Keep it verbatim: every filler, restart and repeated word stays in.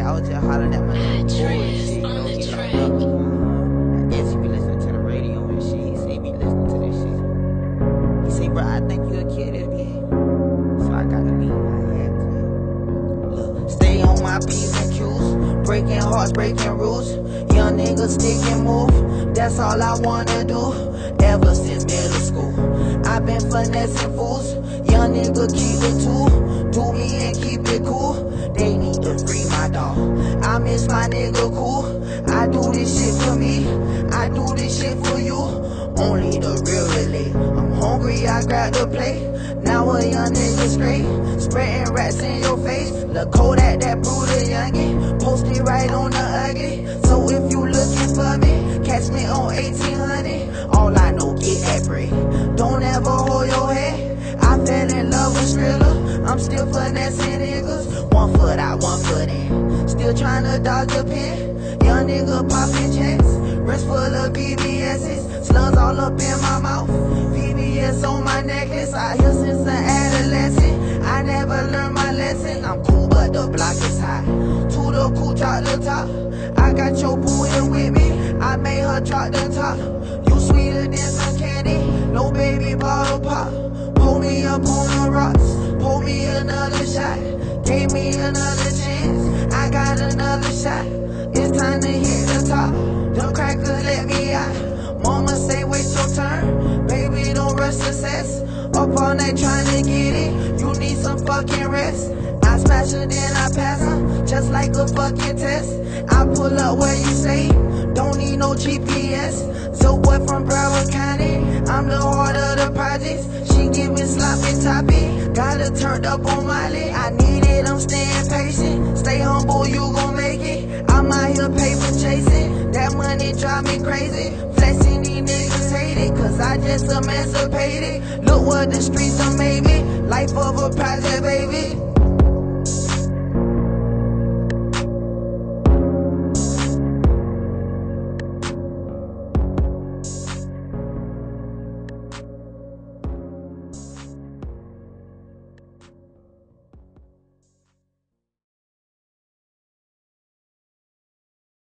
I was just hollering at my nigga bullshit, you know, he like, uh, I guess he be listening to the radio and shit. He say he be listening to this shit. He say, bro, I think you a kid this game. So I gotta be, I had to. Look, stay on my P's and Q's, breaking hearts, breaking rules. Young niggas stick and move, that's all I wanna do. Ever since middle school, I've been finessing fools. Young nigga keep it too, do me and keep it cool. They need to free my dog, I miss my nigga cool. I do this shit for me, I do this shit for you. Only the real relate. I'm hungry, I grab the plate. Now a young nigga straight, spreading rats in your face. Look cold at that brutal youngin', post it right on the ugly. So if you looking for me, catch me on eighteen hundred. All I know, get that bread. Don't ever hold your head. I fell in love with Skrilla, I'm still finessing niggas. One foot out, one foot in, still tryna dodge a pin. Young nigga popping checks, wrist full of B B S's, slugs all up in my mouth, V B S on my necklace. I hear since an adolescent, I never learned my lesson. I'm cool but the block is high, to the cool drop the top. I got your boo here with me, I made her drop the top. You sweeter than some candy, no baby bottle pop. Pull me up on the rocks, pull me another shot. Gave me another chance, I got another shot. It's time to hit the top, them crackers let me out. Mama say wait your turn, baby don't rush success. Up all night trying to get it, you need some fucking rest. I smash her then I pass her, just like a fucking test. I pull up where you say, don't need no G P S. So boy from Broward County, I'm the heart of the projects. She give me sloppy toppy, got her turned up on Miley. I need it, I'm staying patient, stay humble, you gon' make it. I'm out here paper chasing, that money drive me crazy. Flexing, these niggas hate it, cause I just emancipated. Look what the streets done made me, life of a project baby.